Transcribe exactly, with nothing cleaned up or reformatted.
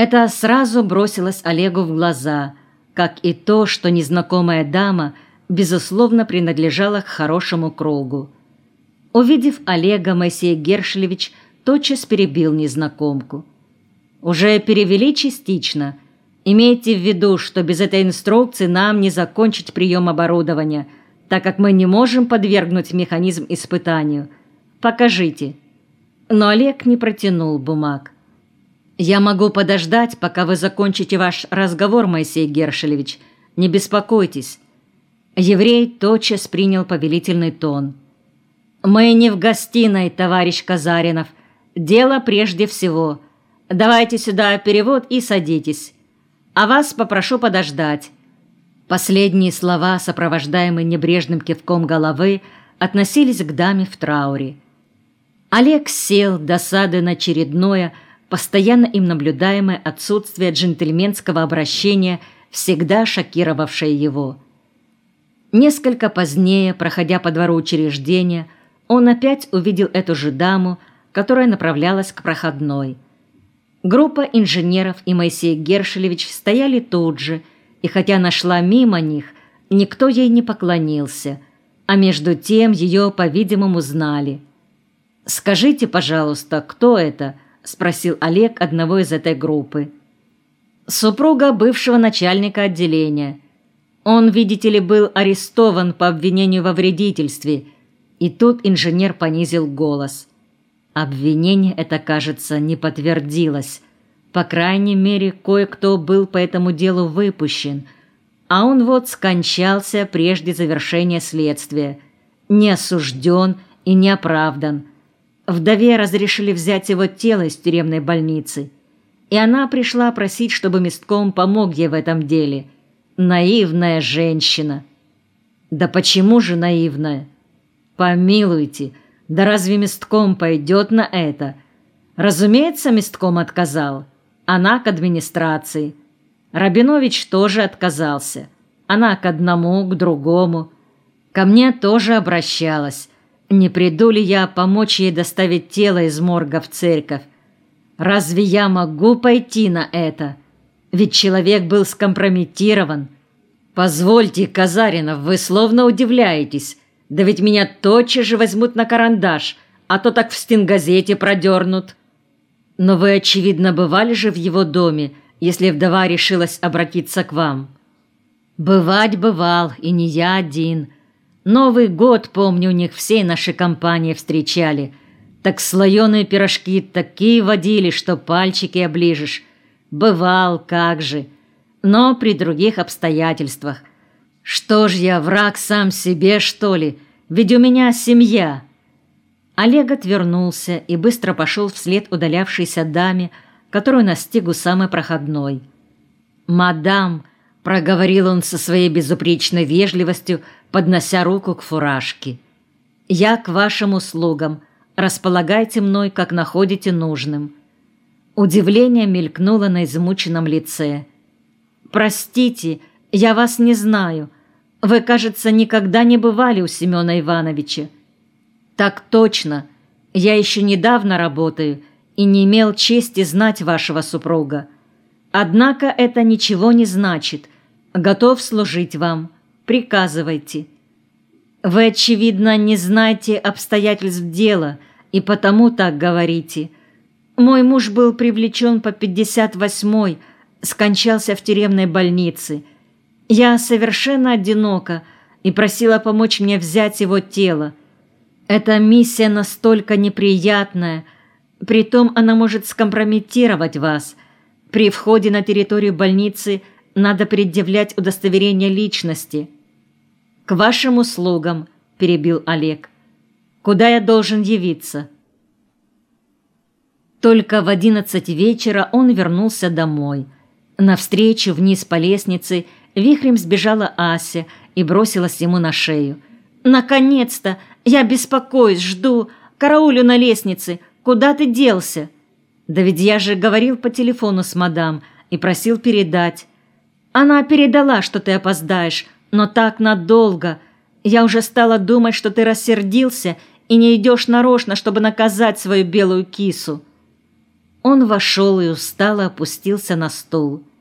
Это сразу бросилось Олегу в глаза, как и то, что незнакомая дама, безусловно, принадлежала к хорошему кругу. Увидев Олега, Моисей Гершелевич тотчас перебил незнакомку. «Уже перевели частично. Имейте в виду, что без этой инструкции нам не закончить прием оборудования, так как мы не можем подвергнуть механизм испытанию. Покажите». Но Олег не протянул бумаг. «Я могу подождать, пока вы закончите ваш разговор, Моисей Гершелевич. Не беспокойтесь». Еврей тотчас принял повелительный тон. «Мы не в гостиной, товарищ Казаринов. Дело прежде всего. Давайте сюда перевод и садитесь. А вас попрошу подождать». Последние слова, сопровождаемые небрежным кивком головы, относились к даме в трауре. Олег сел, досадуя на очередное, постоянно им наблюдаемое отсутствие джентльменского обращения, всегда шокировавшее его. Несколько позднее, проходя по двору учреждения, он опять увидел эту же даму, которая направлялась к проходной. Группа инженеров и Моисей Гершелевич стояли тут же, и хотя она шла мимо них, никто ей не поклонился, а между тем ее, по-видимому, знали. «Скажите, пожалуйста, кто это?» – спросил Олег одного из этой группы. «Супруга бывшего начальника отделения. Он, видите ли, был арестован по обвинению во вредительстве». И тут инженер понизил голос. Обвинение это, кажется, не подтвердилось. По крайней мере, кое-кто был по этому делу выпущен, а он вот скончался прежде завершения следствия. Не осужден и не оправдан. Вдове разрешили взять его тело из тюремной больницы, и она пришла просить, чтобы местком помог ей в этом деле. Наивная женщина. Да почему же наивная? Помилуйте, да разве местком пойдет на это? Разумеется, местком отказал. Она к администрации. Рабинович тоже отказался. Она к одному, к другому. Ко мне тоже обращалась. Не приду ли я помочь ей доставить тело из морга в церковь? Разве я могу пойти на это? Ведь человек был скомпрометирован. Позвольте, Казаринов, вы словно удивляетесь. Да ведь меня тотчас же возьмут на карандаш, а то так в стенгазете продернут. Но вы, очевидно, бывали же в его доме, если вдова решилась обратиться к вам. Бывать бывал, и не я один. Новый год, помню, у них всей нашей компании встречали. Так слоеные пирожки такие водили, что пальчики оближешь. Бывал, как же. Но при других обстоятельствах. Что ж я, враг сам себе, что ли? Ведь у меня семья. Олег отвернулся и быстро пошел вслед удалявшейся даме, которую настиг у самой проходной. «Мадам», — проговорил он со своей безупречной вежливостью, поднося руку к фуражке, — «я к вашим услугам. Располагайте мной, как находите нужным». Удивление мелькнуло на измученном лице. «Простите, я вас не знаю. Вы, кажется, никогда не бывали у Семена Ивановича». «Так точно. Я еще недавно работаю и не имел чести знать вашего супруга. Однако это ничего не значит. Готов служить вам. Приказывайте». «Вы, очевидно, не знаете обстоятельств дела и потому так говорите. Мой муж был привлечен по пятьдесят восьмой, скончался в тюремной больнице. Я совершенно одинока и просила помочь мне взять его тело. Эта миссия настолько неприятная, притом она может скомпрометировать вас. При входе на территорию больницы надо предъявлять удостоверение личности». «К вашим услугам», – перебил Олег. «Куда я должен явиться?» Только в одиннадцать вечера он вернулся домой. Навстречу вниз по лестнице вихрем сбежала Ася и бросилась ему на шею. «Наконец-то! Я беспокоюсь, жду, караулю на лестнице. Куда ты делся?» «Да ведь я же говорил по телефону с мадам и просил передать». «Она передала, что ты опоздаешь, но так надолго. Я уже стала думать, что ты рассердился и не идешь нарочно, чтобы наказать свою белую кису». Он вошел и устало опустился на стул.